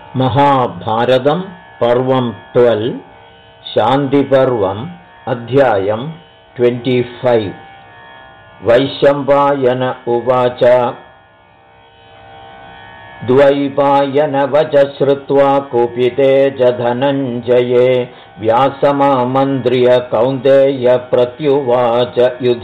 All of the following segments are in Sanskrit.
महाभारतं पर्वं 12 शान्तिपर्वम् अध्यायं 25 वैशम्पायन उवाच द्वैपायनवच श्रुत्वा कुपिते च धनञ्जये व्यासमामन्त्र्य कौन्तेय प्रत्युवाच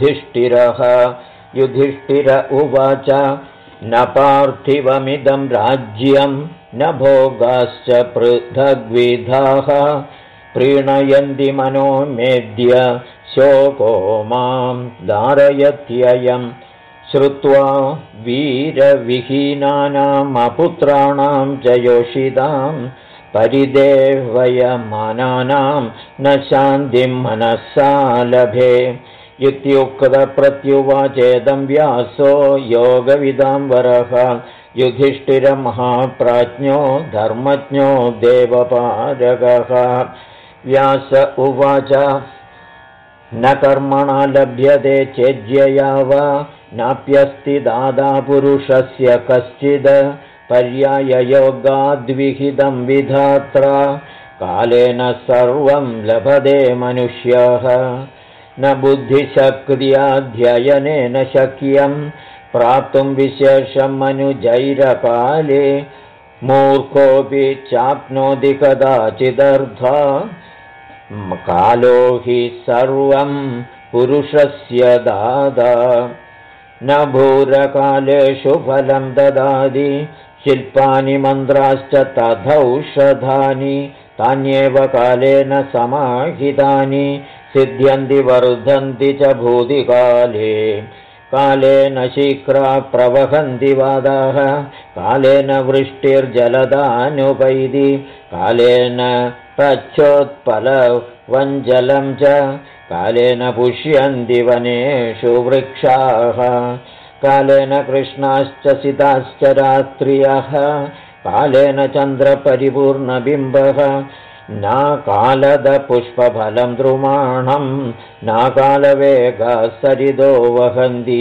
युधिष्ठिर उवाच न पार्थिवमिदं राज्यं न भोगाश्च पृथग्विधाः प्रीणयन्ति मनो मेद्य शोको मां धारयत्ययं श्रुत्वा वीरविहीनानामपुत्राणां च योषितां परिदेवयमानानां न शान्तिं मनसा लभे इत्युक्तप्रत्युवाचेदं व्यासो योगविदां वरः युधिष्ठिरमहाप्राज्ञो धर्मज्ञो देवपारगः व्यास उवाच न कर्मणा लभ्यते चेज्यया वा नाप्यस्ति दादा पुरुषस्य कश्चिद् पर्याययोगाद्विहितं विधात्रा कालेन सर्वं लभते मनुष्यः न बुद्धिशक्त्याध्ययनेन शक्यं प्राप्तुं विशेषं मनुजैरकाले मूर्खोऽपि चाप्नोति कदाचिदर्था कालो हि सर्वं पुरुषस्य दादा न भूरकालेषु फलं ददाति शिल्पानि मन्त्राश्च तथौषधानि तान्येव कालेन समाहितानि सिद्ध्यन्ति वर्धन्ति च भूतिकाले कालेन शीघ्रा प्रवहन्ति वादाः कालेन वृष्टिर्जलदानुपैति कालेन प्रच्छोत्पलवञ्जलं च कालेन पुष्यन्ति वनेषु वृक्षाः कालेन कृष्णाश्च सिताश्च रात्र्यः कालेन चन्द्रपरिपूर्णबिम्बः नाकालदपुष्पफलं द्रुमाणं नाकालवेगः सरिदो वहन्ति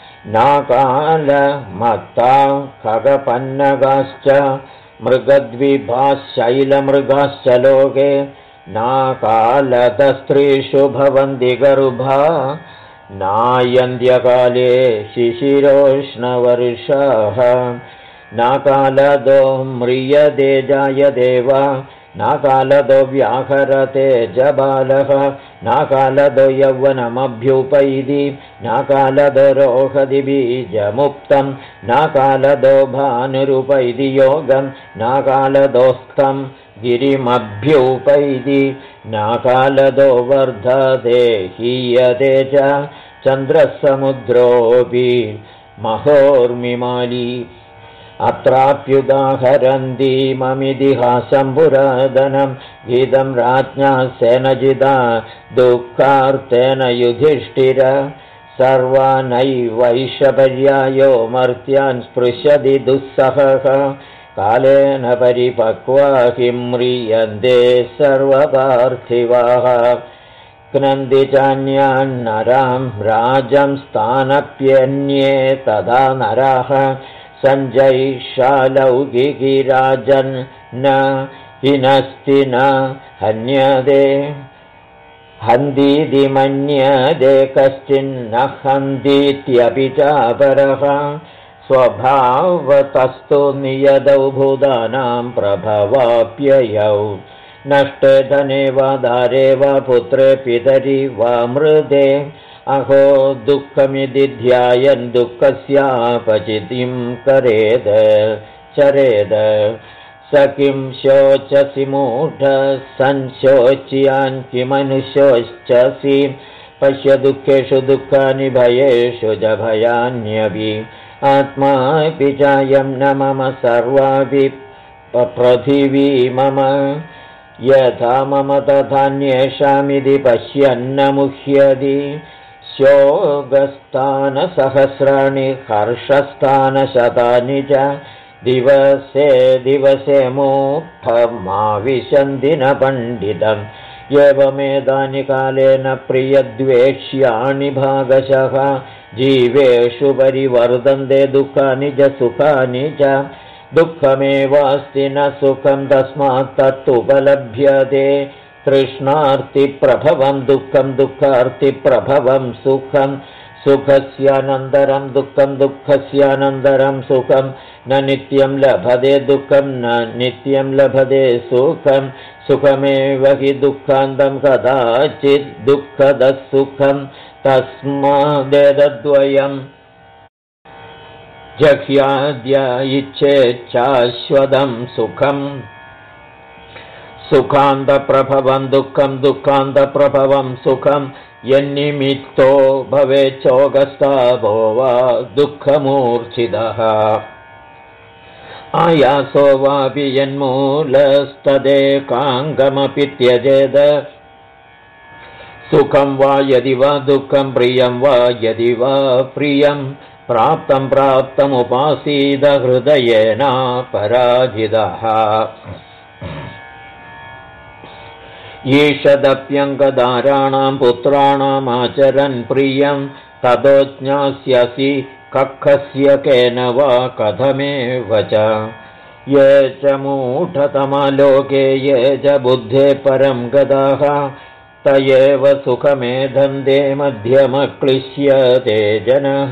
नाकालमत्ता खगपन्नगाश्च मृगद्विभाः शैलमृगाश्च लोके नाकालदस्त्रीषु भवन्ति गर्भा नायन्त्यकाले शिशिरोष्णवर्षाः नाकालदो म्रियते जायते वा नाकालदो व्याहरते जबालः नाकालदो यौवनमभ्युपैति नाकालदो रोहति बीजमुक्तं नाकालदो भानुरुपैति योगं नाकालदोस्थं गिरिमभ्युपैति नाकालदो वर्धते हीयते च चन्द्रसमुद्रोऽपि महोर्मिमाली अत्राप्युदाहरन्तीममितिहासं पुरातनं गीतं राज्ञा सेनजिता दुःखार्तेन युधिष्ठिर सर्वानैवैषपर्यायो मर्त्यान् स्पृशति दुःसहः कालेन परिपक्वा किं म्रियन्ते सर्वपार्थिवाः क्नन्ति चान्यान्नरां राजं स्थानप्यन्ये तदा नराः सञ्जयशालौकिकीराजन् न हिनस्ति न हन्यते हन्तीति मन्यते कश्चिन्न हन्तीत्यपि चापरः स्वभावतस्तु नियतौ भूतानां प्रभवाप्ययौ नष्टे धने वा दारे वा पुत्रे पितरि वा मृदे अहो दुःखमिति ध्यायन् दुःखस्यापचितिं चरेद स किं शोचसि मूढ संशोच्यान् किमनुशोचसि पश्य दुःखेषु दुःखानि भयेषु च भयान्यपि आत्मापि चायं न मम सर्वापि पृथिवी मम यथा मम तथान्येषामिति पश्यन्न मुह्यति शोकस्थानसहस्राणि हर्षस्थानशतानि च दिवसे मूर्धमाविशन्ति न पण्डितम् एवमेतानि कालेन प्रियद्वेष्याणि भागशः जीवेषु परिवर्तन्ते दुःखानि च सुखानि च दुःखमेवास्ति न सुखं तस्मात् तत्तुपलभ्यते तृष्णार्तिप्रभवं दुःखं दुःखार्तिप्रभवं सुखं सुखस्यानन्तरं दुःखं दुःखस्यानन्तरं सुखं न नित्यं लभते दुःखं न नित्यं लभते सुखं सुखमेव हि दुःखान्तं कदाचित् दुःखदः सुखं तस्मादेतद्वयम् जह्याद्य इच्छेच्छाश्वतं सुखम् सुखान्तप्रभवं दुःखं दुःखान्तप्रभवं सुखं यन्निमित्तो भवेच्छोकस्तापो वा दुःखमूर्च्छितः आयासो वापि यन्मूलस्तदेकाङ्गमपि त्यजेद सुखं वा यदि वा दुःखं प्रियं वा यदि वा प्रियं प्राप्तं प्राप्तमुपासीद हृदयेन पराजितः ईषदप्यङ्गदाराणां पुत्राणामाचरन् प्रियं ततो ज्ञास्यसि कक्षस्य केन वा कथमेव च ये च मूढतमलोके ये च बुद्धे परं गताः त एव सुखमेधन्ते मध्यमक्लिश्यते जनः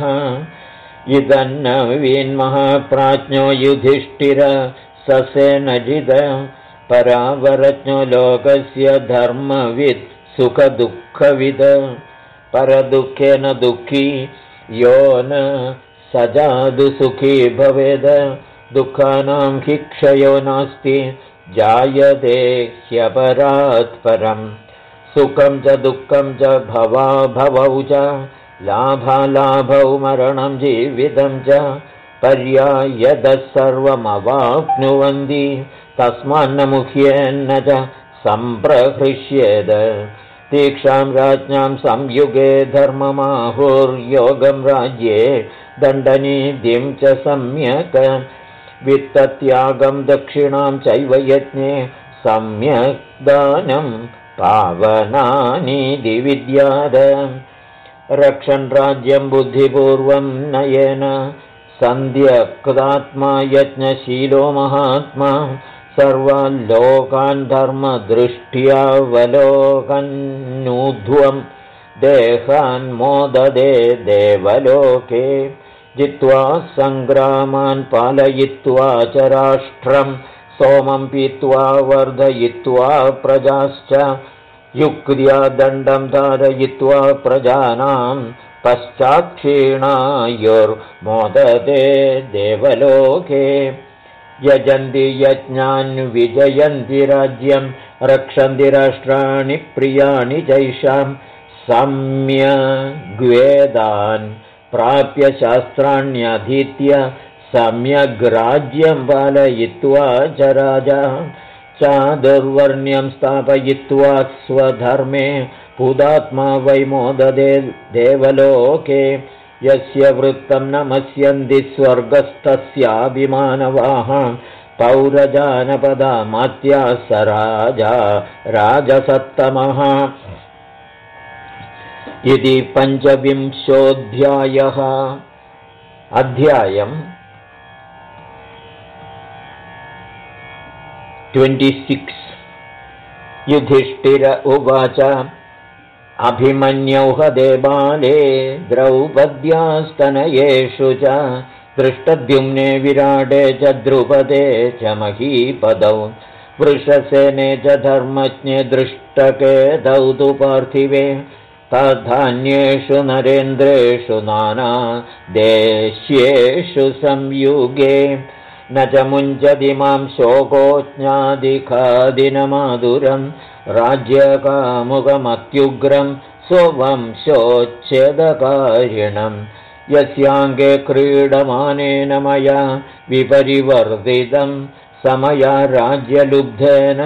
इदन्नवीन्महाप्राज्ञो युधिष्ठिर ससेनजिद परावरज्ञो लोकस्य धर्मवित् सुखदुःखविद परदुःखेन दुःखी यो न सजादु सुखी भवेद दुःखानां हि क्षयो नास्ति जायते ह्यपरात् परम् सुखं च दुःखं च भवाभवौ च लाभालाभौ मरणं जीवितं च पर्यायतः सर्वमवाप्नुवन्ति तस्मान्न मुह्येन्न च सम्प्रहृष्येद तीक्षां राज्ञां संयुगे धर्ममाहुर्योगं राज्ये दण्डनीतिं च सम्यक् वित्तत्यागं दक्षिणां चैव यज्ञे सम्यक् दानं पावनानीति विद्याद रक्षन् राज्यं बुद्धिपूर्वं नयेन सन्ध्यक्तात्मा यज्ञशीलो महात्मा सर्वान् लोकान् धर्मदृष्ट्यावलोकन्नूध्वं देहान् मोददे देवलोके जित्वा सङ्ग्रामान् पालयित्वा च राष्ट्रं सोमं पीत्वा वर्धयित्वा प्रजाश्च युक्त्या दण्डं धारयित्वा प्रजानां पश्चात्क्षीणायुर्मोदते देवलोके यजन्ति यज्ञान् विजयन्ति राज्यं रक्षन्ति राष्ट्राणि प्रियाणि जैषां सम्यग्वेदान् प्राप्य शास्त्राण्यधीत्य सम्यग्राज्यं पालयित्वा च राजा चादुर्वर्ण्यं स्थापयित्वा स्वधर्मे पुदात्मा वैमोददे देवलोके यस्य वृत्तं नमस्यन्ति स्वर्गस्थस्याभिमानवाः पौरजानपदामात्या स राजा राजसत्तमः इति 25ोऽध्यायः अध्यायम् 26 युधिष्ठिर उवाच अभिमन्यौ हदे बाले द्रौपद्यास्तनयेषु च दृष्टद्युम्ने विराटे च द्रुपदे च महीपदौ वृषसेने च धर्मज्ञे दृष्टकेतौ तु पार्थिवे तथान्येषु नरेन्द्रेषु नाना देश्येषु संयुगे न च मुञ्चति मां शोको ज्ञादिखादिनमाधुरं राज्यकामुकमत्युग्रं स्ववंशोच्छेदकारिणं यस्याङ्गे क्रीडमानेन मया विपरिवर्तितं समया राज्यलुब्धेन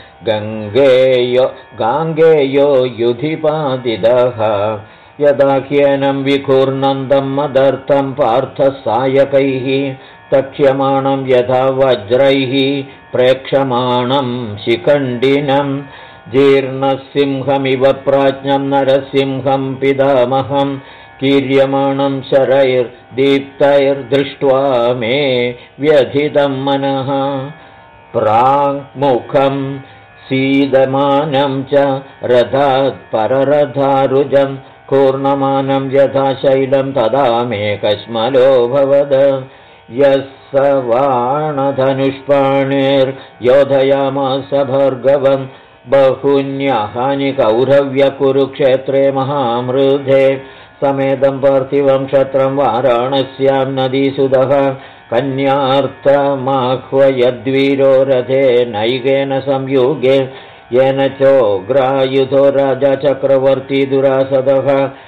गाङ्गेयो युधिपातितः यदा ह्येनं विघूर्णन्तं मदर्थं पार्थसायकैः तक्ष्यमाणं यथा वज्रैः प्रेक्षमाणं शिखण्डिनं जीर्णसिंहमिव प्राज्ञं नरसिंहं पितामहं कीर्यमाणं शरैर्दीप्तैर्दृष्ट्वा मे व्यथितं मनः प्राङ्मुखं सीदमानं च रथात् पररथारुजं कूर्णमानं यथा शैलं तदा मे कश्मलोऽभवद यः स वाणधनुष्पाणिर्योधयामास भार्गवं बहून्यहानि कौरव्यकुरुक्षेत्रे महामृधे समेदं पार्थिवं क्षत्रं वाराणस्यां नदीसुधः कन्यार्थमाह्वयद्वीरो रथे नैकेन संयुगे येन चोग्रायुधो राजा चक्रवर्ती दुरासदः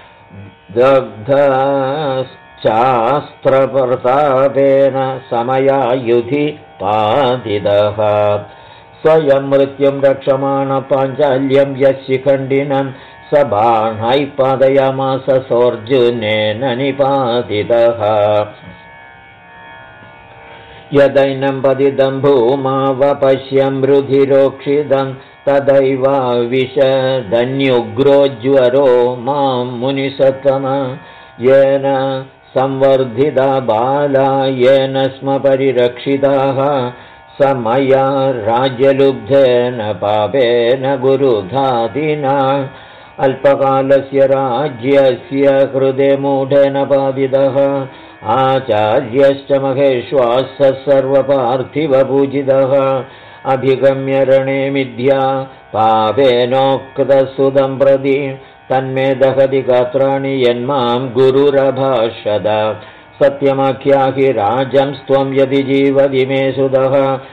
दग्धश्चास्त्रप्रतापेन समयायुधि पातितः स्वयं मृत्युं रक्षमाण पाञ्चाल्यं यः शिखण्डिनं स बाणैः पादयामास सोऽर्जुनेन निपातितः यदैनं पतितं भूमावपश्यं रुधिरोक्षितं तदैवाविशदन्युग्रोज्वरो मां मुनिसत्तम येन संवर्धिता बाला येन स्म परिरक्षिताः स मया राज्यलुब्धेन पापेन गुरुधादिना अल्पकालस्य राज्यस्य हृदे मूढेन पातितः आचार्यश्च महेश्वासः सर्वपार्थिवपूजितः अभिगम्य रणे मिथ्या पापेनोक्तसुतं प्रति तन्मे दहति गात्राणि यन्मां गुरुरभाषद सत्यमाख्याहि राजंस्त्वं यदि जीवति मे सुतः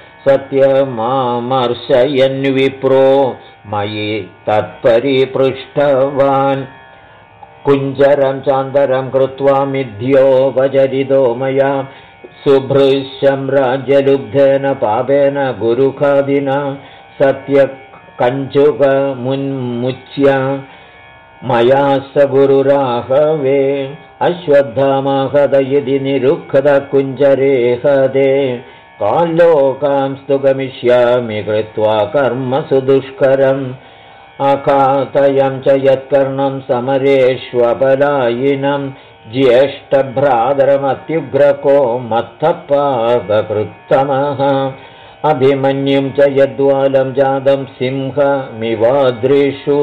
सत्यमामर्शयन्विप्रो मयि तत्परिपृष्टवान् कुञ्जरं चान्दरं कृत्वा मिथ्योपचरितो मया सुभृशं राज्यलुब्धेन पापेन गुरुखादिना सत्यकञ्चुकमुन्मुच्य मया स गुरुराहवे अश्वत्थामाहत यदि निरुक्तकुञ्जरे हते काल्लोकांस्तु गमिष्यामि कृत्वा कर्म सुदुष्करम् अखातयं च यत्कर्णं समरेष्वपलायिनं ज्येष्ठभ्रातरमत्युग्रको मत्तपादकृत्तमः अभिमन्युं च यद्वालं जातं सिंहमिवादृषु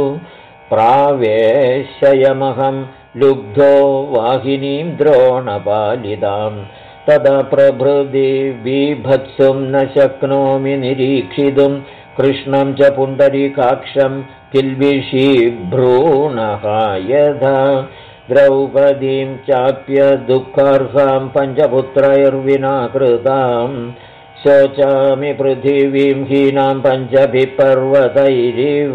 प्रावेशयमहं लुब्धो वाहिनीं द्रोणपालितां तदा प्रभृति बीभत्सुं न शक्नोमि निरीक्षितुं कृष्णं च पुण्डरीकाक्षं किल्बिषीभ्रूणः यथा द्रौपदीं चाप्य दुःखार्हां पञ्चपुत्रैर्विना कृतां शोचामि पृथिवीं हीनां पञ्चभिः पर्वतैरिव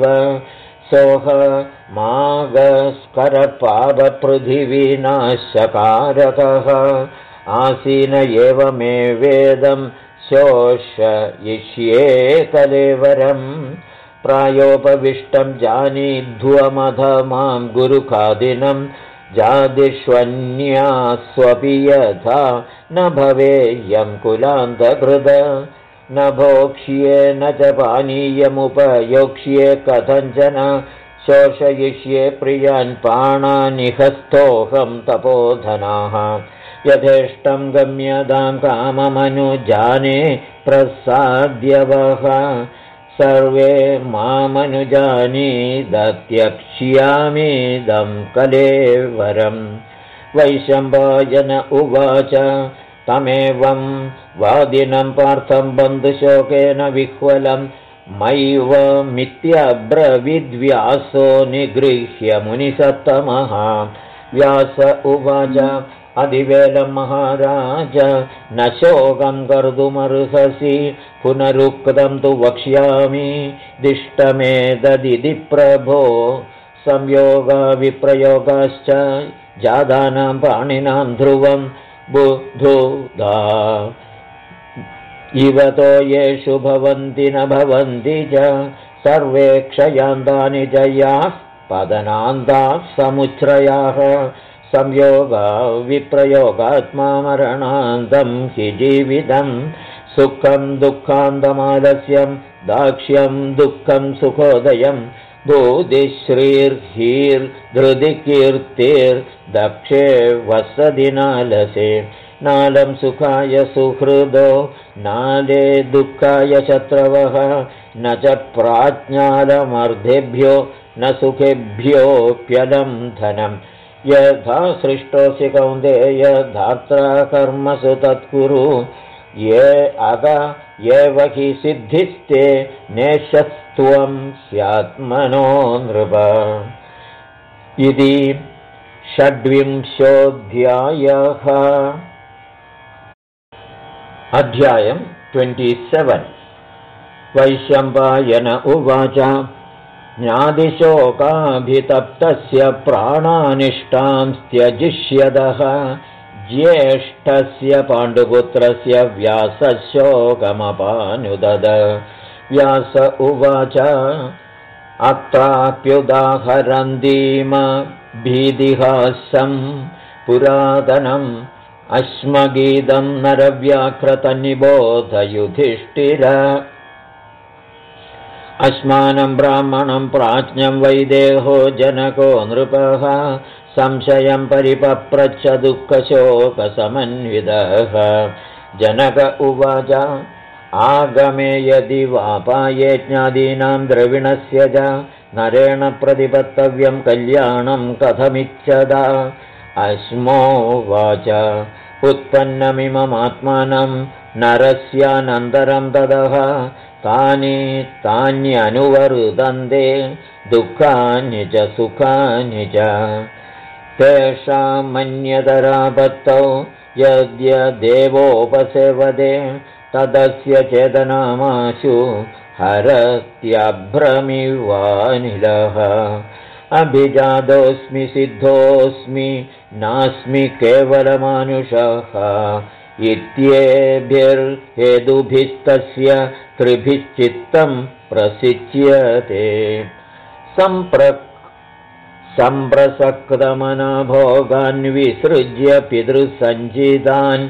सोऽहमागस्करपावपृथिवीनाशकारकः आसीन एव मे वेदं शोषयिष्ये कलेवरम् प्रायोपविष्टं जानीध्वमध मां गुरुखादिनं जादिष्वन्यास्वपि यथा न भवेयं कुलान्तकृत न भोक्ष्ये न च पानीयमुपयोक्ष्ये कथञ्चन शोषयिष्ये प्रियान् प्राणानिहस्तोऽहं तपोधनाः यथेष्टं गम्यतां काममनुजाने प्रसाद्यवः सर्वे मामनुजानीदत्यक्ष्यामीदं कलेवरम् वैशम्पायन उवाच तमेवं वादिनं पार्थं बन्धुशोकेन विह्वलं मैवमित्यब्रवीद्व्यासो निगृह्य मुनिसत्तमः व्यास उवाच अधिवेलं महाराज न शोकं कर्तुमर्हसि पुनरुक्तं तु वक्ष्यामि दिष्टमेतदिति प्रभो संयोगविप्रयोगाश्च जातानां पाणिनां ध्रुवं बुद्धुदा इवतो येषु भवन्ति न भवन्ति च सर्वे क्षयान्तानि जयाः पतनान्ताः समुच्छ्रयाः संयोगा विप्रयोगात्मा मरणान्तं हि जीवितं सुखं दुःखान्तमालस्यं दाक्ष्यं दुःखं सुखोदयं भूदिश्रीर्हीर्धृदिकीर्तिर्दक्षे वसति नालसे नालं सुखाय सुहृदो नाले दुःखाय शत्रवः न च प्राज्ञालमर्धेभ्यो न सुखेभ्योऽप्यलं धनम् यथा सृष्टोऽसि कौन्तेय धात्रा कर्मसु तत्कुरु ये अदा एव हि सिद्धिस्ते नेशस्त्वं ह्यात्मनो नृप इति 26 अध्यायम् 27 वैशम्पायन उवाच ज्ञातिशोकाभितप्तस्य प्राणानिष्टां त्यजिष्यदः ज्येष्ठस्य पाण्डुपुत्रस्य व्यासशोकमपानुदद व्यास उवाच अत्राप्युदाहरन्तीम भीतिहासं पुरातनम् अश्मगीतं नरव्याकृतनिबोध युधिष्ठिर अस्मानं ब्राह्मणं प्राज्ञं वैदेहो जनको नृपः संशयं परिपप्रच्छ दुःखशोकसमन्वितः जनक उवाच आगमे यदि वापाये ज्ञादीनां द्रविणस्य च नरेण प्रतिपत्तव्यं कल्याणं कथमिच्छदा अश्मोवाच उत्पन्नमिममात्मानं नरस्यानन्तरं ततः तानि तान्यनुवर्तन्ते दुःखानि च सुखानि च तेषां मन्यतरापत्तौ यद्यदेवोपसेवते तदस्य चेतनामाशु हरत्यभ्रमिवानिलः अभिजातोऽस्मि सिद्धोऽस्मि नास्मि केवलमानुषः इत्येभिर्हेतुभिस्तस्य त्रिभिश्चित्तं प्रसिच्यते सम्प्रसक्तमना भोगान् विसृज्य पितृसञ्चितान्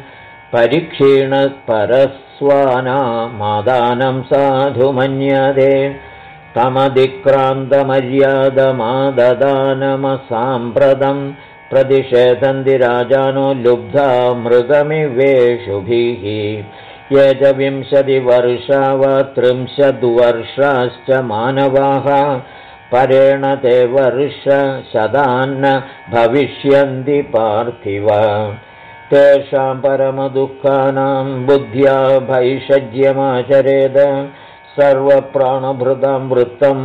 परीक्षीणपरस्वानामादानं साधु मन्यते तमधिक्रान्तमर्यादमाददानमसाम्प्रतं प्रतिषेधन्ति राजानो लुब्धा मृगमिवेषुभिः ये च 20 वर्षा वा 30 वर्षाश्च मानवाः परेण ते वर्षशतान्न भविष्यन्ति पार्थिव तेषां परमदुःखानां बुद्ध्या भैषज्यमाचरेद सर्वप्राणभृतां वृत्तं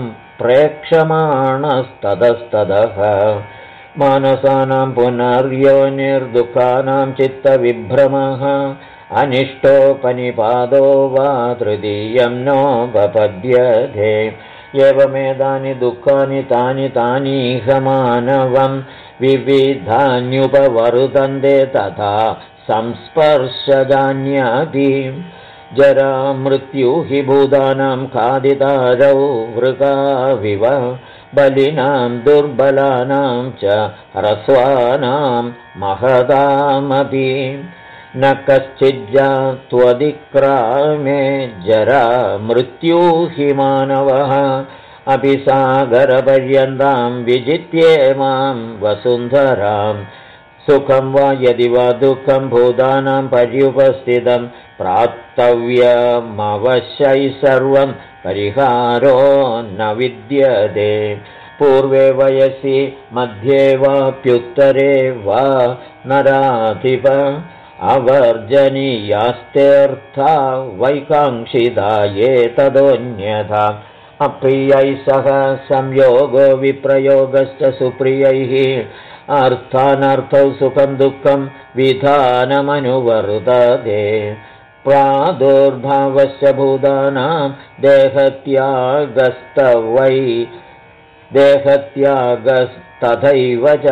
प्रेक्षमाणस्ततस्ततः मानसानां पुनर्योनिर्दुःखानां चित्तविभ्रमः अनिष्टोपनिपादो वा तृतीयं नोपपद्यते एवमेतानि दुःखानि तानि तानीह मानवं विविधान्युपवर्तन्ते तथा संस्पर्शजान्यापि जरा मृत्यु हि भूतानां खादितारौ वृकाविव बलिनां दुर्बलानां च ह्रस्वानां महतामपि न कश्चिज्जात्वधिक्रामे जरा मृत्यु हि मानवः अपि सागरपर्यन्तां विजित्ये मां वसुन्धरां सुखं वा यदि वा दुःखं भूतानां पर्युपस्थितं प्राप्तव्यमवश्यै सर्वं परिहारो न विद्यते पूर्वे वयसि मध्ये वाप्युत्तरे वा नराधिप अवर्जनीयास्तेऽर्था वैकाङ्क्षिता ये तदोऽन्यथा अप्रियैः सह संयोगो विप्रयोगश्च सुप्रियैः अर्थानर्थौ सुखं दुःखं विधानमनुवर्तते प्रादुर्भावस्य भूतानां देहत्यागस्तथैव च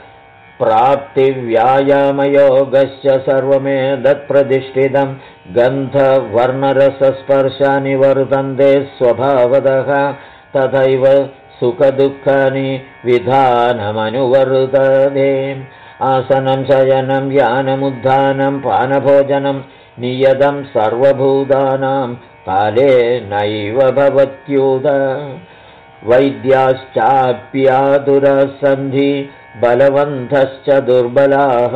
प्राप्तिव्यायामयोगश्च सर्वमेतत्प्रतिष्ठितं गन्धवर्णरसस्पर्शानि वर्तन्ते स्वभावतः तथैव सुखदुःखानि विधानमनुवर्तते आसनं शयनं यानमुद्धानं पानभोजनं नियतं सर्वभूतानां काले नैव भवत्युत वैद्याश्चाप्यादुरसन्धि बलवन्तश्च दुर्बलाः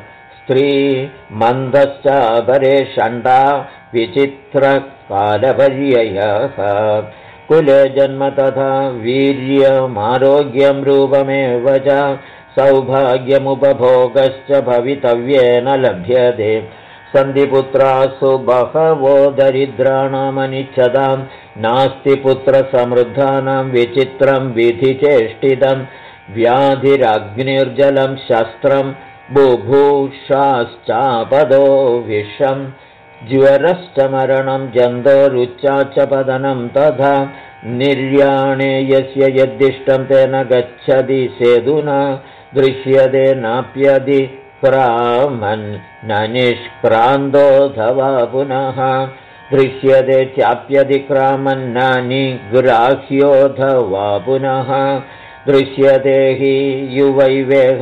स्त्रीमन्दश्चापरे षण्डा विचित्रकालपर्ययः कुले जन्म तथा वीर्यमारोग्यं रूपमेव च सौभाग्यमुपभोगश्च भवितव्येन लभ्यते सन्धिपुत्रासु बहवो दरिद्राणामनिच्छतां नास्ति पुत्रसमृद्धानां विचित्रं विधिचेष्टितं व्याधिरग्निर्जलं शस्त्रं बुभुषाश्चापदो विषं ज्वरश्च मरणं जन्तोरुच्चाच्च पतनं तथा निर्याणे यस्य यद्दिष्टं तेन गच्छति सेदुना दृश्यते नाप्यदि क्रामन् न निष्क्रान्तोऽथवा पुनः दृश्यते चाप्यतिक्रामन्न निग्राह्योऽथवा पुनः दृश्यते हि युवैवेह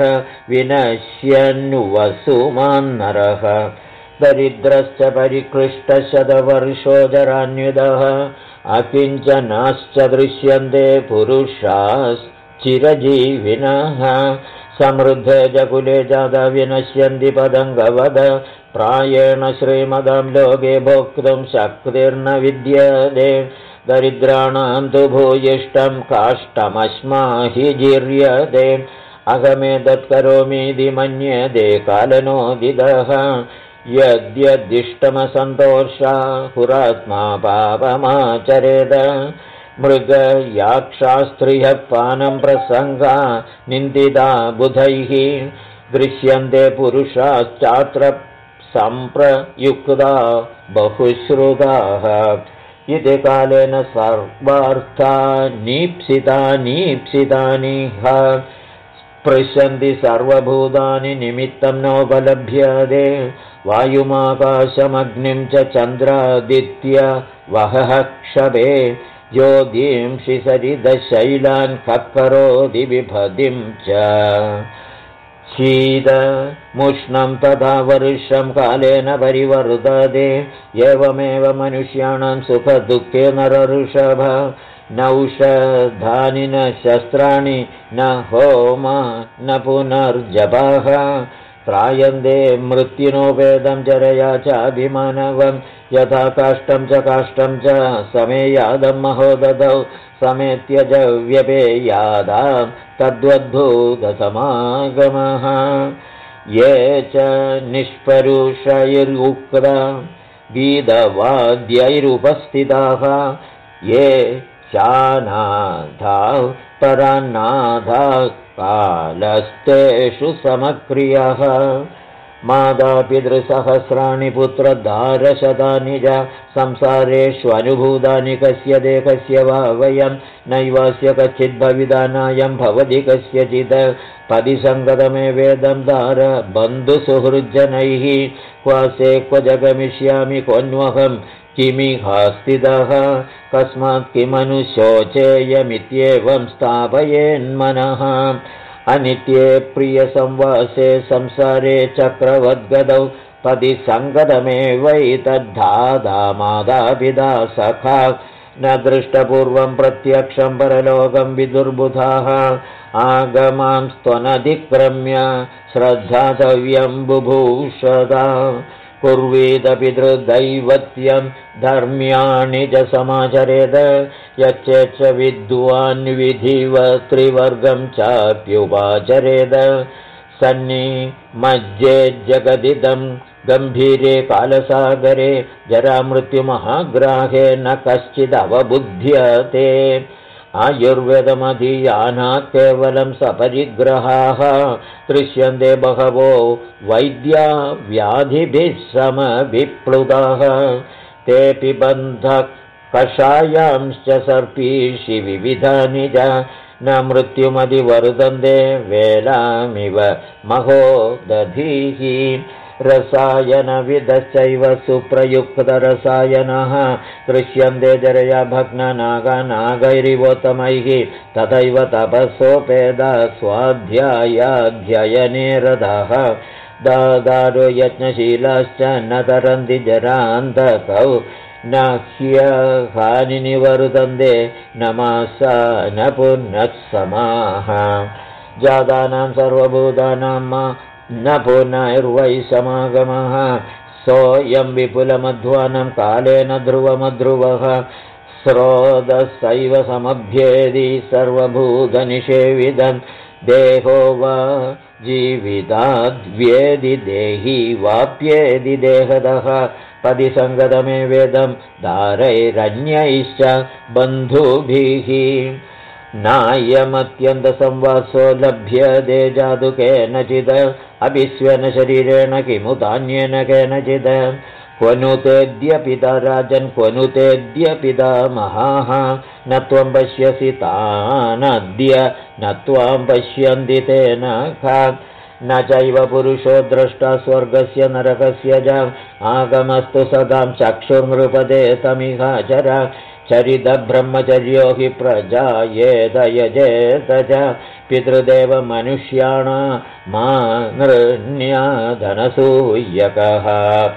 विनश्यन्वसुमान्नरः दरिद्रश्च परिकृष्टशतवर्षो जरान्युदः अकिञ्चनाश्च दृश्यन्ते पुरुषाश्चिरजीविनः समृद्धे जकुले जाता विनश्यन्ति पदङ्गवद प्रायेण श्रीमदां लोके भोक्तुं शक्तिर्न विद्यते दरिद्राणां तु भूयिष्ठं काष्ठमश्माहि जीर्यते अहमेतत्करोमीति मन्यते कालनोदितः यद्यदिष्टमसन्तोषा पुरात्मा पापमाचरेद मृगयाक्षास्त्रियः पानं प्रसङ्गा निन्दिता बुधैः दृश्यन्ते पुरुषाश्चात्र सम्प्रयुक्ता बहुश्रुताः इति कालेन सर्वार्थानीप्सितानि स्पृशन्ति सर्वभूतानि निमित्तं नोपलभ्यते वायुमाकाशमग्निं च चन्द्रादित्य वहः क्षपे ज्योतिंषि सरिदशैलान् करोति बिभदिं च शीतमुष्णं तथा वर्षं कालेन परिवर्तते एवमेव मनुष्याणां सुखदुःखे नरऋषभ नौषधानि न शस्त्राणि न होम न पुनर्जपः त्रायन्ते मृत्युनोपेदं जरया चाभिमानवं यथा काष्ठं च समेयादं महोदधौ समेत्यज व्यपेयादां तद्वद्भूतसमागमः ये च निष्परुषैरुक्ता गीतवाद्यैरुपस्थिताः ये चानाथा परान्नाथा कालस्तेषु समक्रियः मातापितृसहस्राणि पुत्रधारशतानि च संसारेष्वनुभूतानि कस्य देहस्य वा वयं नैवास्य कच्चिद्भविदानायं भवति कस्यचित् पदिसङ्गतमेवेदं दार बन्धुसुहृज्जनैः क्वासे क्व जगमिष्यामि क्वन्वहं किमिहास्थितः कस्मात् किमनुशोचेयमित्येवं स्थापयेन्मनः अनित्ये प्रियसंवासे संसारे चक्रवद्गतौ पदिसङ्गतमेवैतद्धाता मातापिता सखा न दृष्टपूर्वं प्रत्यक्षं परलोकं विदुर्बुधाः आगमां त्वनधिक्रम्य श्रद्धातव्यं बुभूषदा कुर्वीत पितृदैवत्यं धर्म्याणि च समाचरेद यच्चेच्च विद्वान् विधिवत्त्रिवर्गं चाप्युपाचरेद सन्निमज्जे जगदिदं गम्भीरे कालसागरे जरामृत्युमहाग्राहे न कश्चिदवबुध्यते आयुर्वेदमधीयानात् केवलं सपरिग्रहाः दृश्यन्ते बहवो वैद्या व्याधिभिः समविप्लुताः तेऽपि बन्धकषायांश्च सर्पीषि विविधानि च न मृत्युमधिवर्तन्ते वेलामिव महोदधीः रसायनविधश्चैव सुप्रयुक्तरसायनः दृश्यन्ते जरया भग्ननागैरिवोत्तमैः तथैव तपसोपेदा स्वाध्यायाध्ययने रताः दादारो यज्ञशीलाश्च न तरन्ति जरान्तकौ न ह्यहानि निवर्तन्ते नमसा न पुनः समाः जातानां सर्वभूतानां न पुनर्वै समागमः सोऽयं विपुलमध्वानं कालेन ध्रुवमध्रुवः स्रोतस्सैव समभ्येदि सर्वभूतनिषेविदं देहो वा जीविताद्व्येदि देही वाप्येदि देहदः पदिसङ्गतमे वेदं दारैरन्यैश्च बन्धुभिः नायमत्यन्तसंवासो लभ्यते जातु केनचित् अभिस्वेन शरीरेण किमुतान्येन केनचित् क्वनु तेऽद्य पिता राजन् क्वनु तेऽद्य पितामहाः न त्वं पश्यसि तानद्य न त्वां पश्यन्ति तेन न चैव पुरुषो द्रष्टा स्वर्गस्य नरकस्य च आगमस्तु सदां चक्षुर्नृपते तमिहाचर चरितब्रह्मचर्यो हि प्रजायेत यजेत च पितृदेव मनुष्याणा मा नृण्याधनसूयकः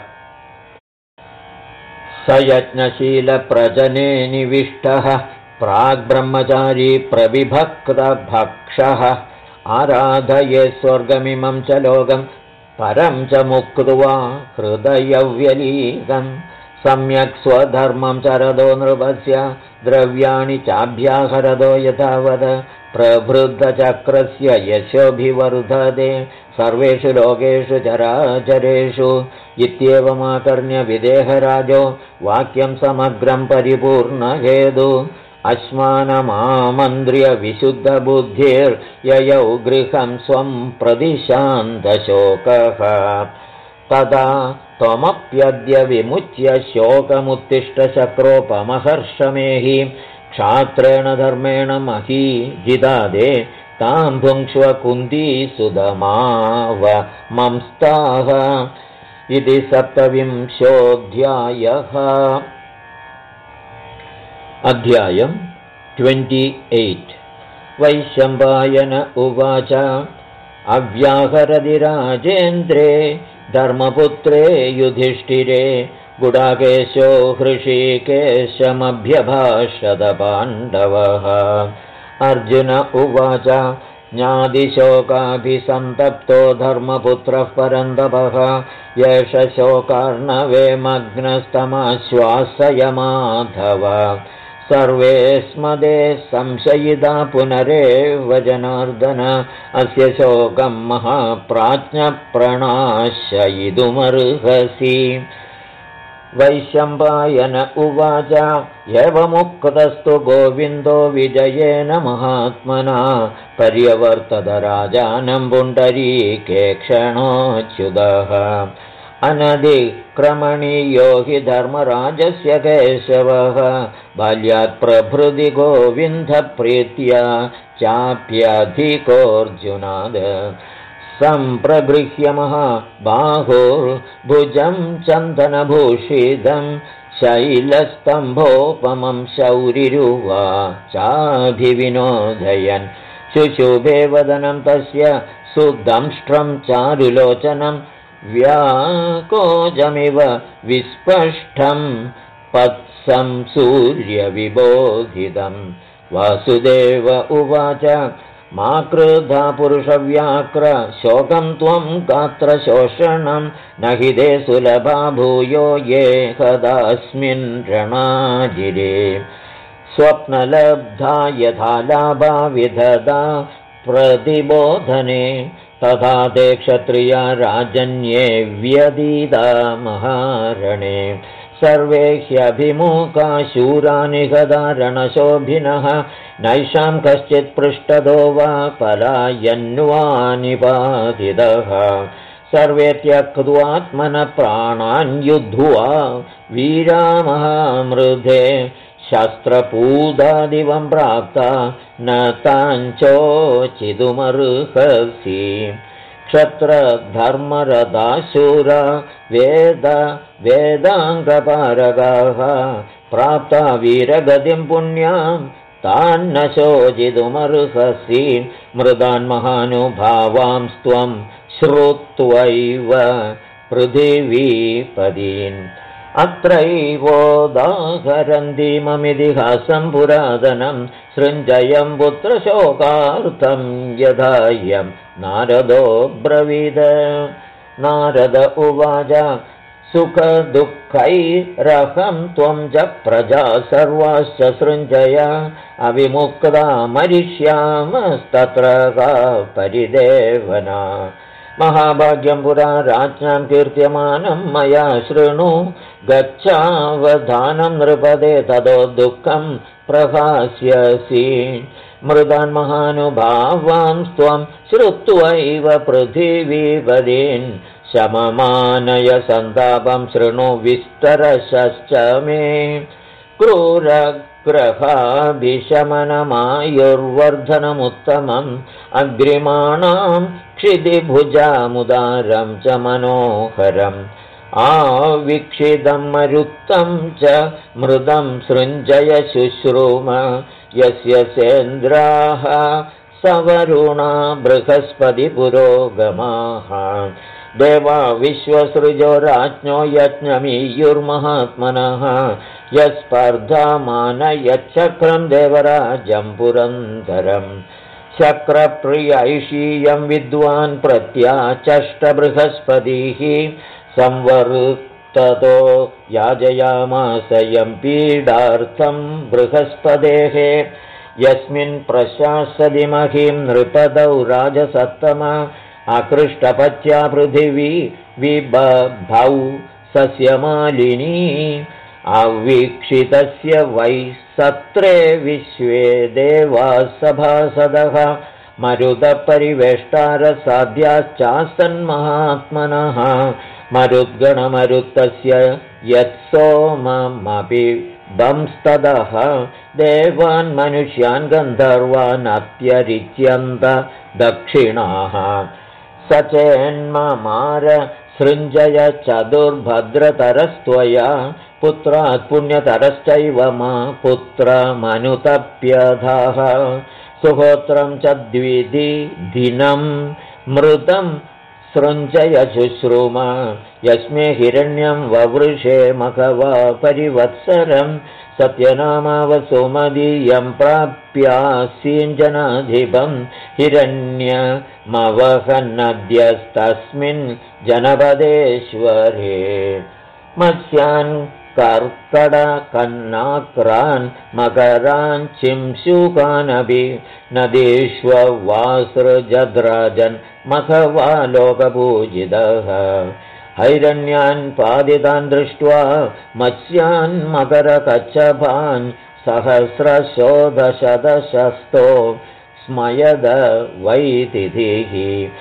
स यज्ञशीलप्रजने निविष्टः प्राग्ब्रह्मचारी प्रविभक्तभक्षः आराधये स्वर्गमिमं च लोकं परं च मुक्त्वा हृदयव्यलीकम् सम्यक् स्वधर्मं चरदो नृपस्य द्रव्याणि चाभ्याहरदो यथावद प्रवृद्धचक्रस्य यशोभिवर्धते सर्वेषु लोकेषु चराचरेषु इत्येवमाकर्ण्य विदेहराजो वाक्यं समग्रं परिपूर्णहेतु अस्मानमामन्त्र्य विशुद्धबुद्धिर्ययौ गृहं स्वं प्रदिशान्तशोकः तदा त्वमप्यद्य विमुच्य शोकमुत्तिष्ठशक्रोपमहर्षमेहि क्षात्रेण धर्मेण मही जिदादे तां भुङ्क्ष्व कुन्ती सुदमावमंस्ताः इति 27. अध्यायम् 28 वैशम्पायन उवाच अव्याहरति राजेन्द्रे धर्मपुत्रे युधिष्ठिरे गुडाकेशो हृषीकेशमभ्यभाषत पाण्डवः अर्जुन उवाच ज्ञातिशोकाभिसन्तप्तो धर्मपुत्रः परन्तपः एष शोकार्णवे मग्नस्तमाश्वासय माधव सर्वे स्मदे संशयिता पुनरेव जनार्दन अस्य शोकं महाप्राज्ञप्रणाशयितुमर्हसि वैशम्पायन उवाच एवमुक्तस्तु गोविन्दो विजयेन महात्मना पर्यवर्तत राजानं पुण्डरीकेक्षणोच्युतः अनधिक्रमणीयो हि धर्मराजस्य केशवः बाल्यात् प्रभृति गोविन्दप्रीत्या चाप्यधिकोऽर्जुनाद् सम्प्रगृह्य महाबाहुर्भुजं चन्दनभूषितं शैलस्तम्भोपमं शौरिरुवा चाभिविनोदयन् शुशुभे वदनं तस्य सुदंष्ट्रं चारुलोचनं व्याकोजमिव विस्पष्टं पत्सं सूर्यविबोधितं वासुदेव उवाच मा क्रुधा पुरुषव्याक्र शोकं त्वं गात्र शोषणं न हि ते सुलभा भूयो ये कदास्मिन् रणाजिरे स्वप्नलब्धा यथा लाभा विदधा प्रतिबोधने तथा ते क्षत्रिया राजन्ये व्यदीता महारणे सर्वे ह्यभिमुखा शूरानि कदा रणशोभिनः नैषां कश्चित् पृष्ठदो वा पलायन्वा निपातितः सर्वे त्यक्त्वात्मनः प्राणान् युद्ध्वा वीरामहामृधे शस्त्रपूदादिवं प्राप्ता न ताञ्चोचितुमर्हसि क्षत्रधर्मरदाशूरा वेदाङ्गपारगाः प्राप्ता वीरगतिं पुण्यां तान्न शोचितुमर्हसि मृदान्महानुभावांस्त्वं श्रुत्वैव पृथिवीपदीन् अत्रैवोदाहरन्तीममितिहासं पुरातनं सृञ्जयं पुत्रशोकार्थं यथायं नारदो ब्रवीद। नारद उवाच सुखदुःखैरहं त्वं च प्रजा सर्वाश्च सृञ्जय अविमुक्ता मरिष्यामस्तत्र का परिदेवना। महाभाग्यं पुरा राज्ञां कीर्त्यमानं मया शृणु गच्छावधानं नृपदे ततो दुःखं प्रहास्यसि। मृदान् महानुभावां त्वं श्रुत्वैव पृथिवीपदीन् शममानय सन्तापं शृणु विस्तरशश्च मे। क्रूरग्रहाभिशमनमायुर्वर्धनमुत्तमम् अग्रिमाणां क्षितिभुजामुदारं च मनोहरम् आवीक्षितं मरुत्तं च मृदं सृञ्जय शुश्रूम यस्य सेन्द्राः सवरुणा बृहस्पतिपुरोगमाः। देवा विश्वसृजो राज्ञो यज्ञमीयुर्महात्मनः यस्पर्धामानयच्चक्रं देवराजं पुरन्दरम्। चक्रप्रियैषीयं विद्वान् प्रत्याचष्ट बृहस्पतिः संवर्ततो याजयामासयं पीडार्थं बृहस्पतेः। यस्मिन् प्रशासति महीं नृपदौ राजसत्तमा आकृष्टपत्या पृथिवी विबभौ सस्यमालिनी। अवीक्षितस्य वै सत्रे विश्वे देवाः सभासदः मरुदपरिवेष्टारसाध्याश्चासन्महात्मनः। मरुद्गणमरुत्तस्य यत्सोममपि बंस्तदः देवान् मनुष्यान् गन्धर्वान् अत्यरिच्यन्त दक्षिणाः। स चेन्ममार सृञ्जय चतुर्भद्रतरस्त्वया पुत्रात् पुण्यतरश्चैव मा पुत्रमनुतप्यधः। सुहोत्रं च द्विदिनं मृतं सृञ्जय शुश्रूम यस्मे हिरण्यं ववृषे मघवा परिवत्सरं सत्यनामावसुमदीयं प्राप्यासीञ्जनाधिपं हिरण्यमवहन्नद्यस्तस्मिन् जनपदेश्वरे। मत्स्यान् कर्कडकन्नाक्रान् मकरान् चिंशुकानपि नदीष्ववासृजद्राजन् मघवा लोकपूजितः। हैरण्यान् पादितान् दृष्ट्वा मत्स्यान् मकरकच्छपान् सहस्रशोधशतशस्तो स्मयद वैतिथिः।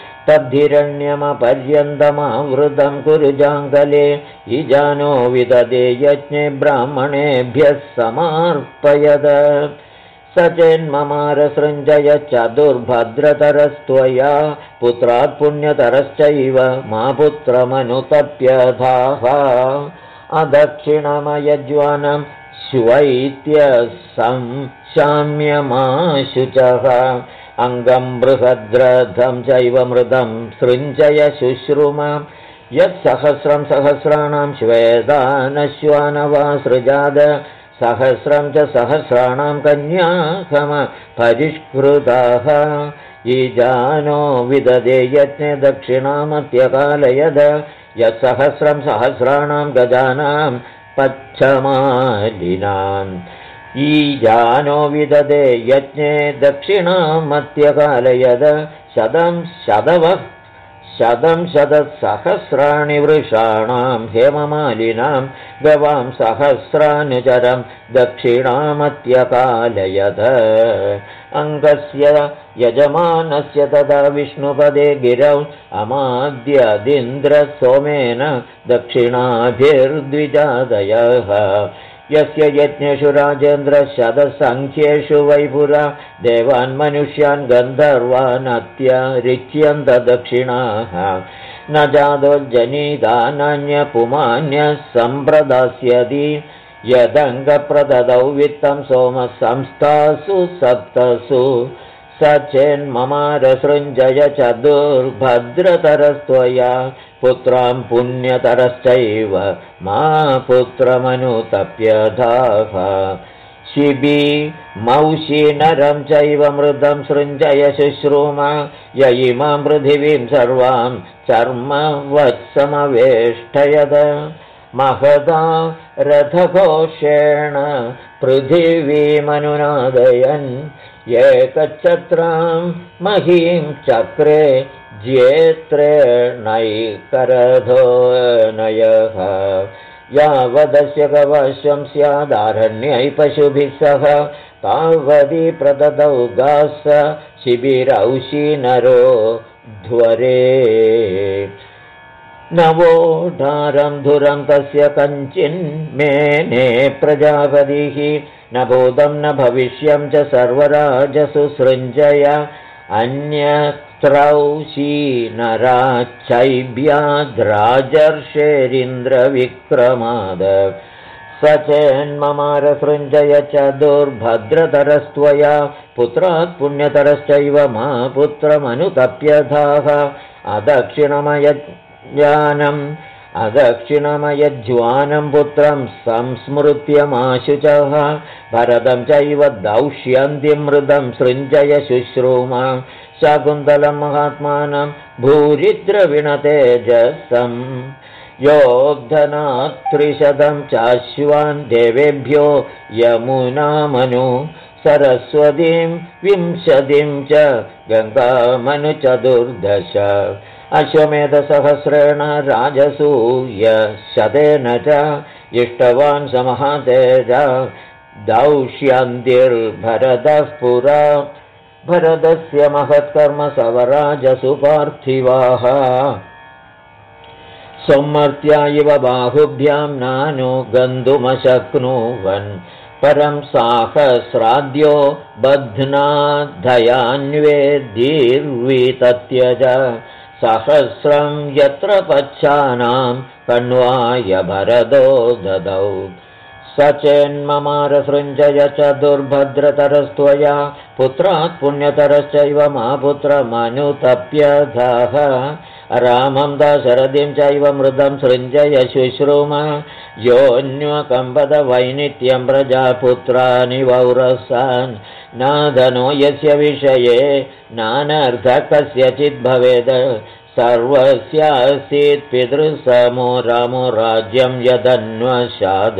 तद्धिरण्यमपर्यन्तमावृतं कुरुजाङ्गले इजानो विददे यज्ञे ब्राह्मणेभ्यः समार्पयद। स चेन्ममार सृञ्जय चतुर्भद्रतरस्त्वया पुत्रात् पुण्यतरश्चैव मा पुत्रमनुतप्यधाः। अदक्षिणमयज्वानं श्वैत्यसं शाम्यमाशुचः अङ्गं बृहद्रथं चैव मृदं सृञ्जय शुश्रुम यत्सहस्रं सहस्राणां श्वेतानश्वानवा सृजाद। सहस्रं च सहस्राणां कन्याकम परिष्कृताः। ईजानो विददे यज्ञे दक्षिणामत्यकालयद। यत्सहस्रं सहस्राणां गजानां पच्छमालिनाम्। ईजानो विददे यज्ञे दक्षिणामत्यकालयद। शतं शतसहस्राणि वृषाणां हेममालिनां गवां सहस्रानुचरं दक्षिणामत्यकालयद। अङ्गस्य यजमानस्य तदा विष्णुपदे गिरौ अमाद्यदिन्द्रसोमेन दक्षिणाभिर्द्विजादयः। यस्य यज्ञेषु राजेन्द्रशतसङ्ख्येषु वैपुरा देवान् मनुष्यान् गन्धर्वान् अत्यरिच्यन्त दक्षिणाः। न जातोज्जनिदानान्यपुमान्यः सम्प्रदास्यति यदङ्गप्रददौ वित्तं सोमः संस्थासु सप्तसु स चेन्ममारसृञ्जय चतुर्भद्रतरस्त्वया पुत्रां पुण्यतरश्चैव मा पुत्रमनुतप्यधाः शिबी मौषी नरं चैव मृदं सृञ्जय शुश्रूमा य इमां पृथिवीं सर्वां चर्मवत्समवेष्टयद महदा रथघोषेण पृथिवीमनुनादयन् एकच्छत्रां महीं चक्रे ज्येत्रेणैकरधोनयः यावदस्य कवशं स्यादारण्यै पशुभिः सह तावदी प्रददौ गास शिबिरौषी नरो ध्वरे नवोढारं धुरं तस्य कञ्चिन्मेने प्रजापतिः न भूतं न भविष्यं च सर्वराजसु सृञ्जय अन्यत्रौषी नराच्छैब्याद्राजर्षेरिन्द्रविक्रमाद स चेन्ममारसृञ्जय चतुर्भद्रतरस्त्वया पुत्रात् पुण्यतरश्चैव मा पुत्रमनुतप्यधाः अदक्षिणमयज्वानं पुत्रं संस्मृत्यमाशुचः भरतं चैव दौष्यन्तिं मृदं सृञ्जय शुश्रूमा शाकुन्तलं महात्मानं भूरिद्रविणतेजसं योद्धनात्रिशतं चाश्वान् देवेभ्यो यमुनामनु सरस्वतीं 20 च गङ्गामनुचतुर्दश अश्वमेधसहस्रेण राजसूयशतेन च इष्टवान् समहातेज दौष्यन्तिर्भरतः पुरा भरतस्य महत्कर्म सवराजसु पार्थिवाः सम्मर्त्या इव बाहुभ्यां नानुगन्तुमशक्नुवन् परं साहस्राद्यो बध्नाधयान्वेदीर्वितत्यज सहस्रं यत्र पच्छानां कण्वाय भरदो ददौ स चेन्ममारसृञ्जय चतुर्भद्रतरस्त्वया पुत्रात् पुण्यतरश्चैव मा पुत्रमनुतप्यधाः रामं दाशरथिं चैव मृदं सृञ्जय शुश्रूमा योऽन्वकम्पद वैनित्यं प्रजापुत्रानि वौरसान् नाधनो यस्य विषये नानर्थ कस्यचित् भवेद सर्वस्यासीत् पितृसमो रामो राज्यं यदन्वशाद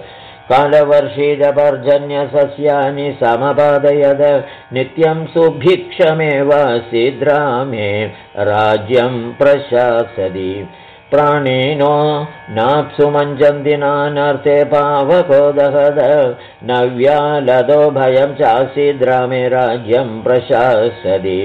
कालवर्षीजपर्जन्यसस्यानि समपादयद नित्यं सुभिक्षमेवासीद् रामे राज्यं प्रशासति प्राणिनो नाप्सु मञ्जन्ति नानर्थे पावको दहद नव्यालदो भयं चासीद् रामे राज्यं प्रशासति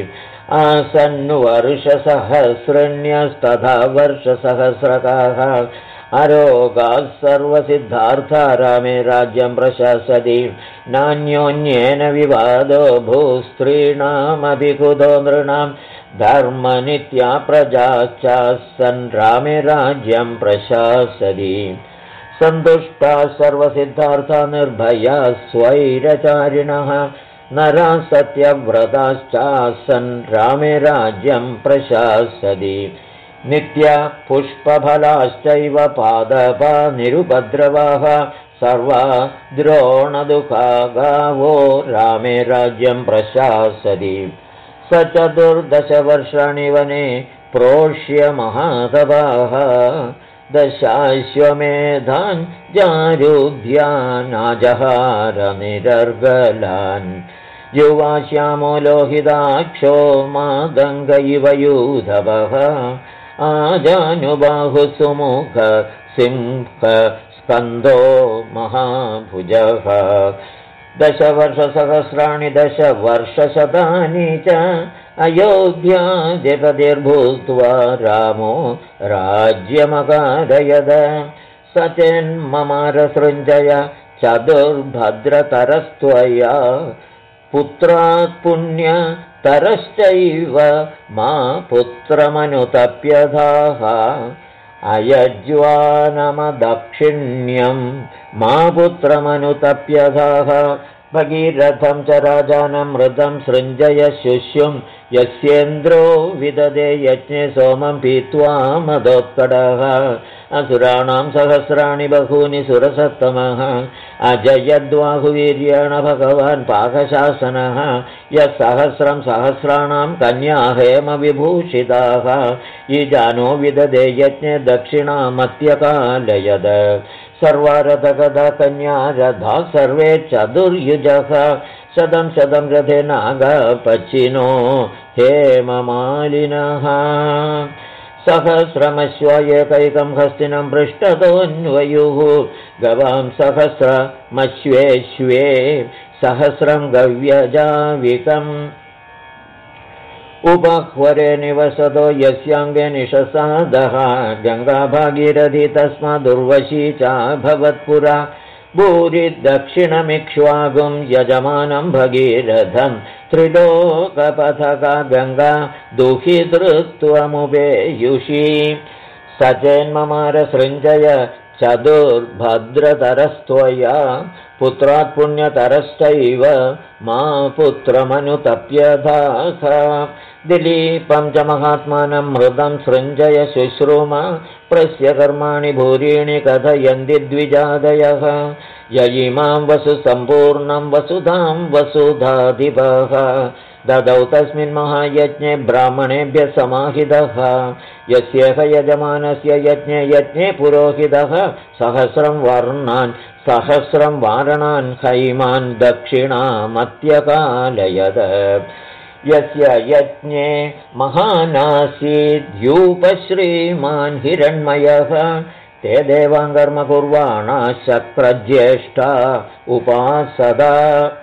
आसन्वर्षसहस्रण्यस्तथा वर्षसहस्रकाः अरोगाः सर्वसिद्धार्था रामे राज्यं प्रशासति नान्योन्येन विवादो भूस्त्रीणामपि कुतो नृणां धर्मनित्या प्रजाश्चासन् रामे राज्यं प्रशासति सन्तुष्टाः सर्वसिद्धार्था निर्भया स्वैरचारिणः नराः सत्यव्रताश्चासन् रामे राज्यं प्रशासति नित्या पुष्पफलाश्चैव पादपा निरुपद्रवाः सर्वा द्रोणदुःखा गावो रामे राज्यं प्रशासति स 14 वने प्रोष्य महातपाः दशाश्वमेधान् जारुध्यानाजहार निरर्गलान् युवा श्यामो लोहिताक्षो मादङ्ग इव यूधवः आजानुबाहुसुमुख सिंह स्कन्दो महाभुजः 10 वर्षसहस्राणि 10 वर्षशतानि च अयोध्याधिपतिर्भूत्वा रामो राज्यमकारयद स चेन्ममारसृञ्जय चतुर्भद्रतरस्त्वया पुत्रात् पुण्यतरश्चैव मा पुत्रमनुतप्यधाः अयज्वानमदक्षिण्यं मा पुत्रमनुतप्यधाः भगीरथं च राजानं मृतं सृञ्जय शुष्युं यस्येन्द्रो विददे यज्ञे सोमं पीत्वा मदोत्कटः असुराणां सहस्राणि बहूनि सुरसत्तमः अजयद्वाहुवीर्येण भगवान् पाकशासनः यः सहस्राणां कन्या हेमविभूषिताः ये जानो विददे यज्ञे दक्षिणामत्यकालयद सर्वारथकदा कन्या रथा सर्वे चतुर्युजः शतं रथे नागा पच्चिनो हेममालिनः सहस्रमश्वा एकैकं हस्तिनं पृष्ठतोऽन्वयुः गवां सहस्रमश्वेश्वे सहस्रं गव्यजाविकम् उपह्वरे निवसतो यस्याङ्गे निशसादः गङ्गा भागीरथी तस्मादुर्वशी चाभवत्पुरा भूरि दक्षिणमिक्ष्वागुं यजमानं भगीरथं त्रिलोकपथका गङ्गा दुहितृत्वमुपेयुषी सचेन्ममारसृञ्जय चतुर्भद्रतरस्त्वया पुत्रात् पुण्यतरश्चैव मा पुत्रमनुतप्यथाः दिलीपं च महात्मानं मृदं सृञ्जय शुश्रूम प्रस्य कर्माणि भूरीणि कथयन्ति द्विजादयः य इमां वसु सम्पूर्णं वसुधां वसुधाधिपः ददौ तस्मिन् महायज्ञे ब्राह्मणेभ्यः समाहितः यस्येह यजमानस्य यज्ञे पुरोहितः सहस्रं वारणान् हैमान् दक्षिणामत्यकालयद यस्य यज्ञे महानासीद्यूपश्रीमान् हिरण्मयः ते देवां कर्म कुर्वाणाः शक्रज्येष्ठा उपासदा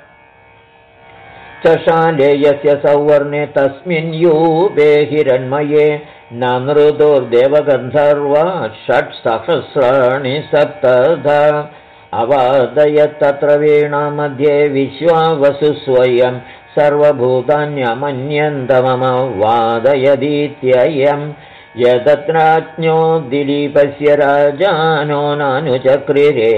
चशाले यस्य सौवर्णे तस्मिन् यूपे हिरण्मये नमृदुर्देवगन्धर्वा 6,000 सप्तधा अवादयत्तत्र वीणा मध्ये विश्वावसु स्वयं सर्वभूतान्यमन्यन्तमम वादयदीत्ययम् यदत्राज्ञो दिलीपस्य राजानो नानुचक्रिरे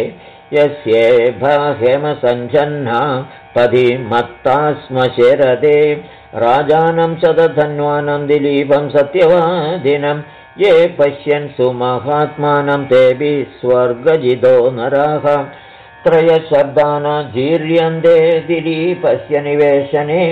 यस्येभहेमसञ्जह्ना पदि मत्ता स्म शरदे राजानं सदधन्वानं दिलीपं सत्यवादिनं ये पश्यन् सुमहात्मानं तेऽपि स्वर्गजितो नराः त्रयशब्दानाजीर्यन्ते दिलीपस्य निवेशने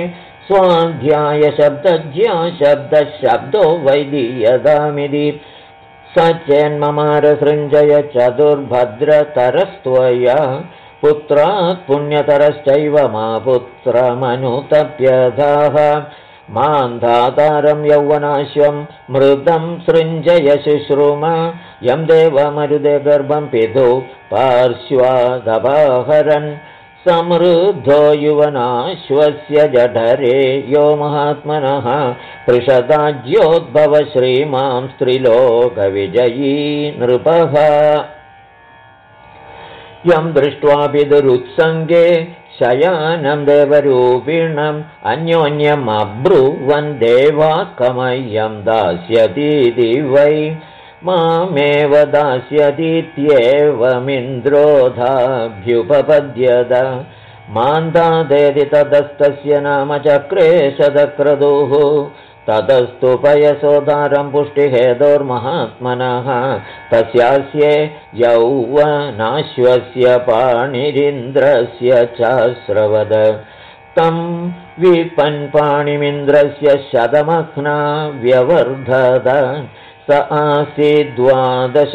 स्वाध्यायशब्दज्ञाशब्दशब्दो वैदीयदामिति सचेन्ममारसृञ्जय चतुर्भद्रतरस्त्वया पुत्रात् पुण्यतरश्चैव मा पुत्रमनुतप्यथाः मान्धातारं यौवनाश्वं मृदं सृञ्जय शुश्रूम यं देवमरुदे गर्भं पितु पार्श्वादपाहरन् समृद्धो युवनाश्वस्य जठरे यो महात्मनः पृषदाज्योद्भव श्रीमां स्त्रीलोकविजयी नृपः यं दृष्ट्वा पितरुत्सङ्गे शयानं देवरूपिणम् अन्योन्यम् अब्रुवन् देवा कमह्यं दास्यतीति वै मामेव दास्यतीत्येवमिन्द्रोधाभ्युपपद्यत मान्धादेति ततस्तस्य नाम चक्रे शतक्रतुः ततस्तु पयसोदारं पुष्टिहेतोर्महात्मनः तस्यास्ये यौवनाश्वस्य पाणिरिन्द्रस्य चास्रवद तं विपन्पाणिमिन्द्रस्य शतमह्ना व्यवर्धत स आसीद्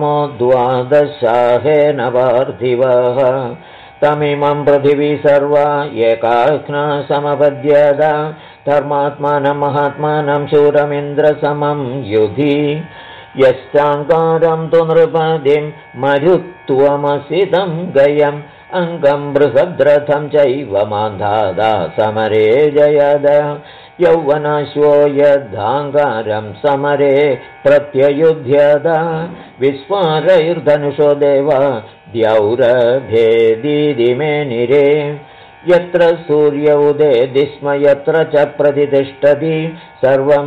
12 पार्थिवः तमिमं पृथिवी सर्वा एकाह्ना समपद्यत धर्मात्मानं महात्मानं शूरमिन्द्रसमं युधि यश्चाङ्कारं तु नृपतिं मरुत्वमसितं गयम् अङ्गं बृहद्रथं चैव मान्धाता समरे जयद यौवनाश्वो यद्धाङ्गारं समरे प्रत्ययुध्यत विस्फारैर्धनुषो देवा द्यौरभेदीदिमे निरे यत्र सूर्य उदेति स्म यत्र च प्रतिष्ठति सर्वं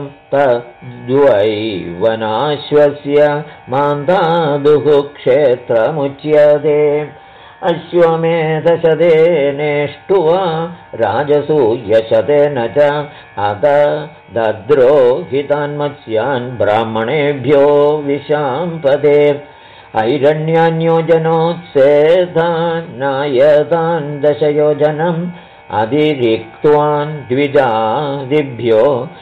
तद्वैवनाश्वस्य मान्धातुः क्षेत्रमुच्यते अश्वमेधशतेनेष्टुवा राजसूयशतेन च अत दद्रोहितान्मत्स्यान् ब्राह्मणेभ्यो विशाम्पदे ऐरण्यन्योजनोत्सेधान्नायतान् 10 योजनम् अतिरिक्त्वान् द्विजादिभ्यो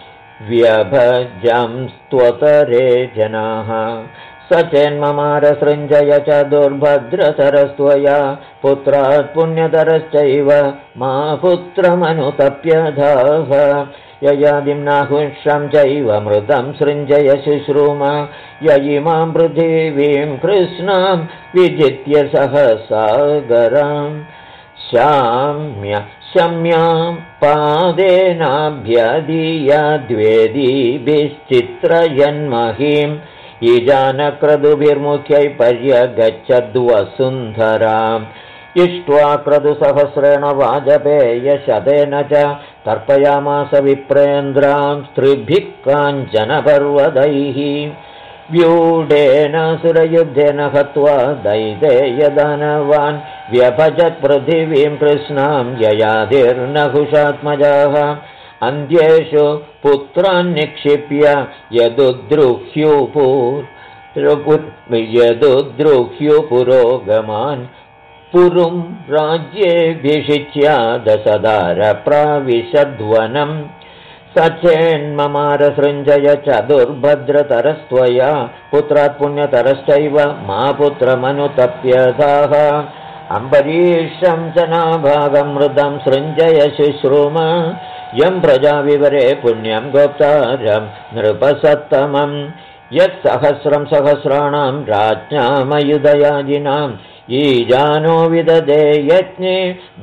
व्यभजंस्त्वतरे जनाः स चेन्ममारसृञ्जय च दुर्भद्रतरस्त्वया पुत्रात् पुण्यतरश्चैव मा पुत्रमनुतप्यधाः ययादिम्नाहुष्यं चैव मृतं सृञ्जय शुश्रूम य इमां पृथिवीं कृष्णां विजित्य सहसागराम् शम्यां पादेनाभ्यदीयद्वेदीभिश्चित्रयन्महीं ईजानक्रतुभिर्मुख्यै पर्यगच्छद्वसुन्धराम् इष्ट्वा क्रतुसहस्रेण वाजपेयशतेन च तर्पयामास विप्रेन्द्रां स्त्रिभिः काञ्चनपर्वतैः व्यूढेन सुरयुद्धेन हत्वा दैतेयदानवान् व्यभजत् पृथिवीं कृष्णां ययादिर्नहुषात्मजाः अन्त्येषु पुत्रान् निक्षिप्य यदुद्रुह्युपुरोगमान् पुरुं राज्येऽभिषिच्यादशदारप्राविशद्वनम् स चेन्ममारसृञ्जय चतुर्भद्रतरस्त्वया पुत्रात् पुण्यतरश्चैव मा पुत्रमनुतप्यथाः अम्बरीषं च नाभागं मृतं सृञ्जय शुश्रूम यं प्रजाविवरे पुण्यं गोप्तारं नृपसत्तमं यत्सहस्रं सहस्राणां राज्ञामयुधयाजिनाम् ईजानो विददे यज्ञे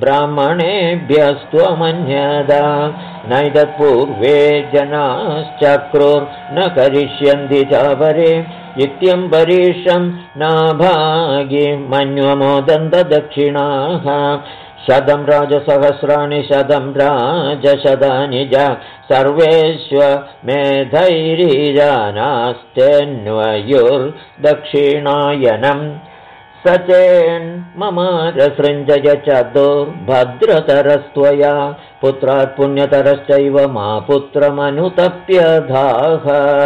ब्राह्मणेभ्यस्त्वमन्यदा नैतत्पूर्वे जनाश्चक्रुर्न करिष्यन्ति चापरे इत्यम्बरीषं नाभागे मन्वमोदन्तदक्षिणाः 100 राजसहस्राणि 100 राजशतानि च सर्वेष्वमेधैरीजानास्तेऽन्वयुर्दक्षिणायनम् स चेन्ममारसृञ्जय चतुर्भद्रतरस्त्वया पुत्रात् पुण्यतरश्चैव मा पुत्रमनुतप्यधाः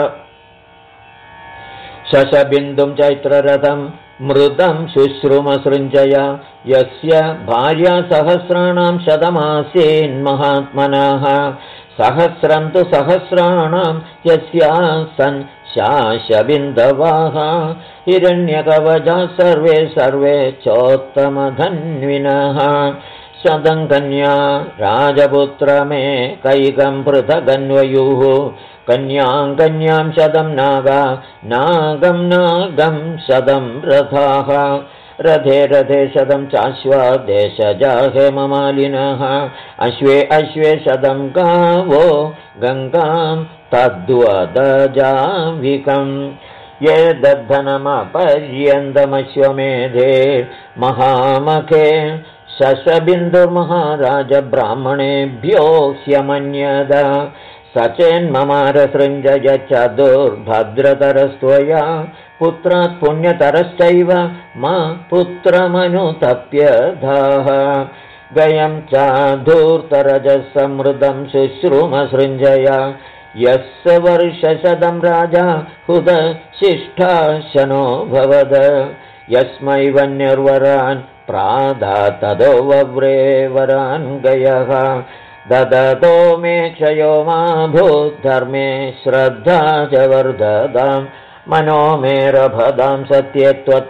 शशबिन्दुं चैत्ररथं मृतं शुश्रुमसृञ्जय यस्य भार्या सहस्राणां शतमासीन्महात्मनः सहस्रं तु सहस्राणां यस्यासन् शाशबिन्दवाः हिरण्यकवचाः सर्वे चोत्तमधन्विनः 100 कन्या राजपुत्रमेकैकं पृथगन्वयुः कन्यां 100 नागं 100 रथाः रथे 100 चाश्वा देशजा हेममालिनः अश्वे 100 गावो गङ्गां तद्वदजाविकम् ये दद्धनमपर्यन्तमश्वमेधे महामखे शशबिन्दुर्महाराज ब्राह्मणेभ्यो ह्यमन्यद स चेन्ममारसृञ्जय चतुर्भद्रतरस्त्वया पुत्रात् पुण्यतरश्चैव मा पुत्रमनुतप्यधाः गयं चाधूर्तरजसमृतं शुश्रूमसृञ्जय यस्य वर्षशतं राजा हुदशिष्ठाशनो भवद यस्मै वन्यर्वरान् प्रादातदो वव्रे वरान् गयः ददतो मे क्षयो मा भूद्धर्मे श्रद्धा च वर्धतां मनो मे रभदां सत्ये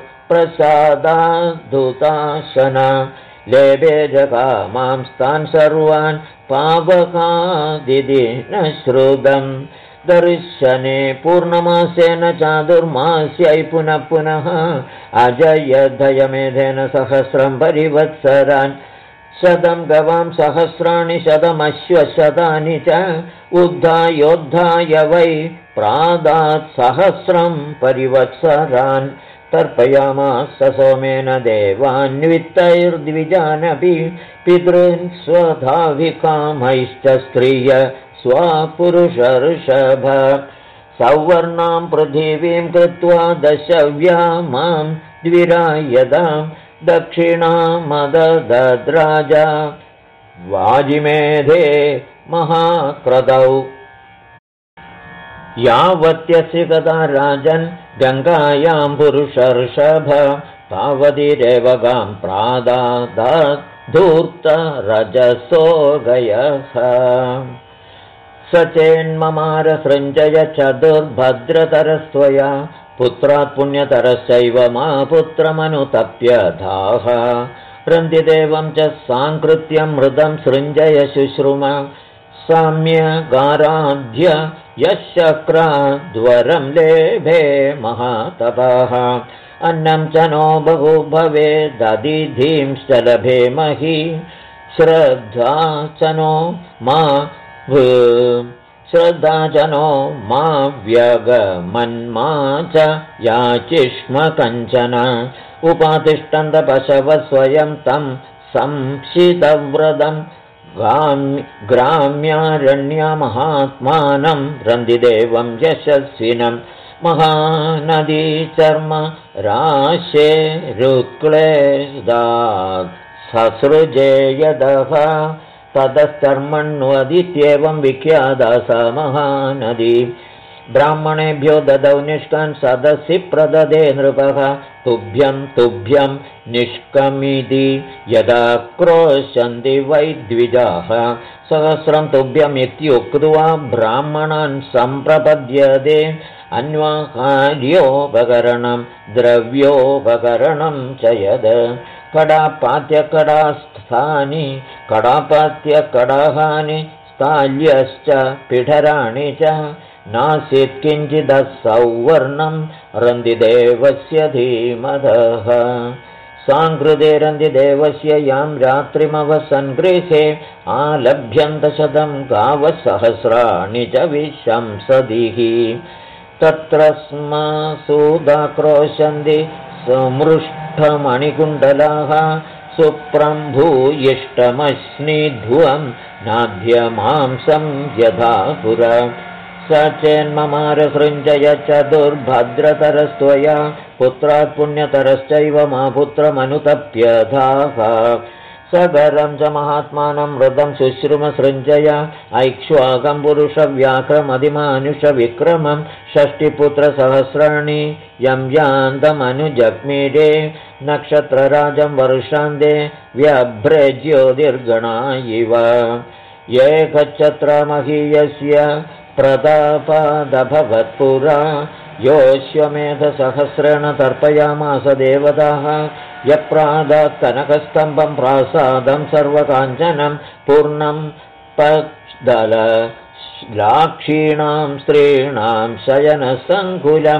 त्वत्प्रसादाद्धुताशना लेभे जगामांस्तान् सर्वान् पावकादिति न श्रुतम् दर्शने पूर्णमासेन चातुर्मास्यै पुनः पुनः अजयधयमेधेन सहस्रं परिवत्सरान् 100 गवां सहस्राणि 100 च उद्धायोद्धाय वै प्रादात् सहस्रं परिवत्सरान् तर्पयामास सोमेन देवान्वित्तैर्द्विजानपि पितॄन् स्वधाविकामैश्च स्त्रिय स्वापुरुषर्षभ सौवर्णां पृथिवीं कृत्वा दशव्यामां द्विरायदां दक्षिणामदद्राजा वाजिमेधे महाक्रदौ यावत्यस्य गदा राजन् गङ्गायां पुरुषर्षभ तावतिरेवगां प्रादादाद्धूर्तरजसो गयः स चेन्ममारसृञ्जय चतुर्भद्रतरस्त्वया पुत्रात् पुण्यतरश्चैव मा पुत्रमनुतप्यधाः रन्दिदेवं च सांकृत्य मृदं सृञ्जय शुश्रुम साम्यगाराध्य यशक्राद्वरं लेभे महातपः अन्नं च नो बहु भवेददिधिंश्च लभे मही श्रद्धा च नो मा व्यगमन्मा च याचिष्म कञ्चन उपातिष्ठन्त पशवः स्वयं तं संशितव्रतं ग्राम्यारण्यमहात्मानं रन्दिदेवं यशस्विनं महानदी चर्म राशेरुक्लेदात् ससृजेयदः ततश्चर्मण्वदित्येवं विख्याता सा महानदी ब्राह्मणेभ्यो ददौ निष्कान् सदसि प्रददे नृपः तुभ्यं निष्कमिति यदा क्रोशन्ति वै द्विजाः सहस्रं तुभ्यमित्युक्त्वा ब्राह्मणान् सम्प्रपद्यते अन्वाहार्योपकरणं द्रव्योपकरणं च यद् कडापात्यकडाहानि स्थाल्यश्च पिठराणि च नासीत् किञ्चिदसौवर्णं रन्दिदेवस्य धीमतः सांकृते रन्दिदेवस्य यां रात्रिमवसन्गृहे आलभ्यन्तशतं गावः सहस्राणि च विशंसदिः तत्र स्म सूदाक्रोशन्ति समृष्टमणिकुण्डलाः सुप्रम्भूयिष्टमश्निध्वं नाद्यमांसं यथा पुरा स चेन्ममारसृञ्जय चतुर्भद्रतरस्त्वया पुत्रात् पुण्यतरश्चैव मा पुत्रमनुतप्यधाः सगरं च महात्मानं मृदं शुश्रुमसृञ्जय ऐक्ष्वाकं पुरुषव्याक्रमदिमानुषविक्रमं षष्टिपुत्रसहस्राणि यं यान्तमनुजग्मीरे नक्षत्रराजं वर्षान्ते व्यभ्रज्योतिर्गणा इव एकच्छत्रमहीयस्य प्रतापादभवत्पुरा योऽश्वमेधसहस्रेण तर्पयामास देवताः यप्रादात् कनकस्तम्भं प्रासादं सर्वकाञ्चनं पूर्णं पद्दललाक्षीणां स्त्रीणां शयनसङ्कुलं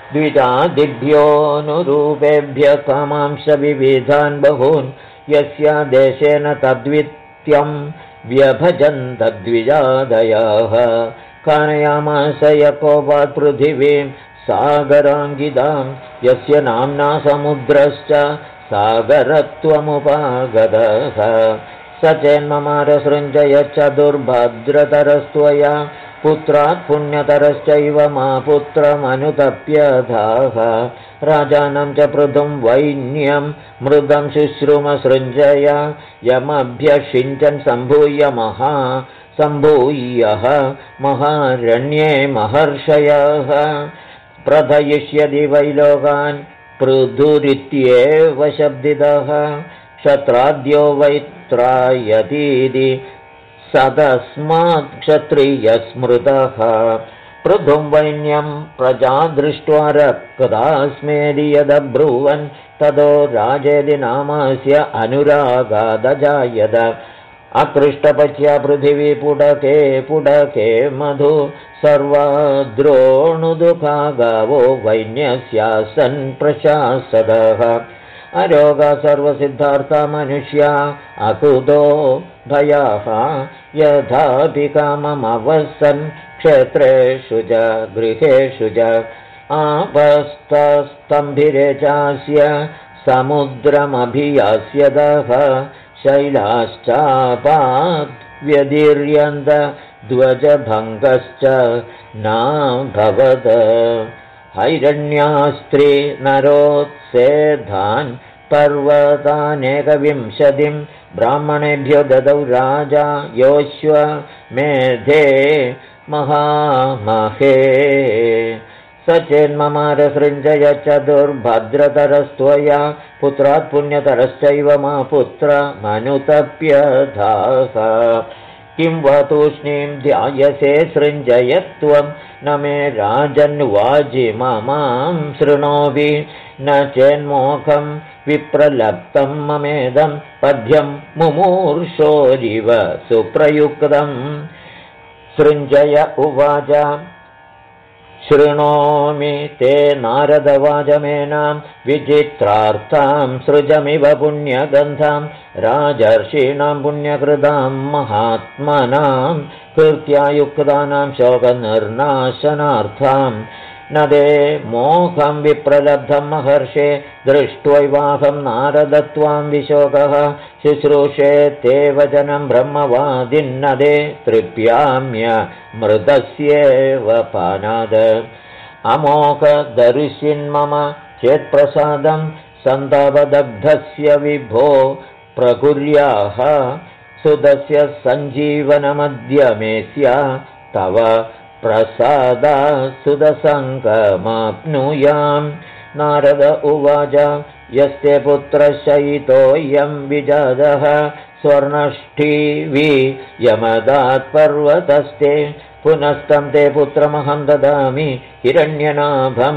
द्विजादिभ्योऽनुरूपेभ्यः कामांश विविधान् बहून् यस्य देशेन तद्वित्यं व्यभजन्तद्विजादयः कानयामास यकोपात् पृथिवीं सागराङ्गिदां यस्य नाम्ना समुद्रश्च सागरत्वमुपागतः स चेन्ममारसृञ्जय चतुर्भद्रतरस्त्वया पुत्रात् पुण्यतरश्चैव मा पुत्रमनुतप्यधाः राजानं च पृथुं वैन्यं मृदं शुश्रुमसृञ्जय यमभ्यषिञ्चन् सम्भूयः महारण्ये महर्षयः प्रथयिष्यति वै लोकान् पृथुरित्येव शब्दितः क्षत्राद्यो वै त्रायतीति सदस्मात् क्षत्रियस्मृतः पृथुं वैन्यं प्रजा दृष्ट्वा रक्तास्मेदि यदब्रुवन् ततो राजेति नामस्य अनुरागादजायत अकृष्टपच्या पृथिवी पुडके मधु सर्वाद्रोणुदुःखा गावो वैन्यस्यासन् प्रशासदः अरोगा सर्वसिद्धार्था मनुष्या अकुतो भयाः यथापि काममवसन् क्षेत्रेषु च गृहेषु च आपस्तस्तम्भिरे चास्य समुद्रमभियास्यतः शैलाश्चापात् व्यदीर्यन्त ध्वजभङ्गश्च नाभवत् हैरण्यास्त्री नरोत्सेधान् पर्वतानेकविंशतिं ब्राह्मणेभ्यो ददौ राजा योऽश्वमेधे महामहे स चेन्ममारसृञ्जय चतुर्भद्रतरस्त्वया पुत्रात् पुण्यतरश्चैव मा पुत्रमनुतप्यधाः किं वा तूष्णीं ध्यायसे सृञ्जयत्वं न मे राजन्वाजि ममां शृणोभि न चेन्मोखं विप्रलप्तं ममेदं पद्यं मुमूर्षोरिव सुप्रयुक्तम् सृञ्जय उवाच शृणोमि ते नारदवाचमेनां विचित्रार्थां सृजमिव पुण्यगन्धां राजर्षीणां पुण्यकृतां महात्मनां कृत्यायुक्तानां शोकनिर्नाशनार्थां न ते मोहं विप्रलब्धं महर्षे दृष्ट्वैवाहं नारदत्वां विशोकः शुश्रूषे ते वचनं ब्रह्मवादिन्नदे तृप्याम्य मृतस्येव पानाद अमोघदर्शिन्मम चेत्प्रसादं सन्तापदग्धस्य विभो प्रकुर्याः सुदस्य सञ्जीवनमद्य मे स्यात् तव प्रसादा सुदसङ्गमाप्नुयां नारद उवाच यस्ते पुत्रशयितोऽयं विजातः स्वर्णष्ठीवि यमदात् पर्वतस्ते पुनस्तं ते पुत्रमहं ददामि हिरण्यनाभं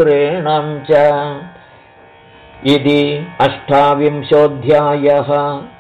वरुषसहस्रेणं च इति 28 अध्यायः।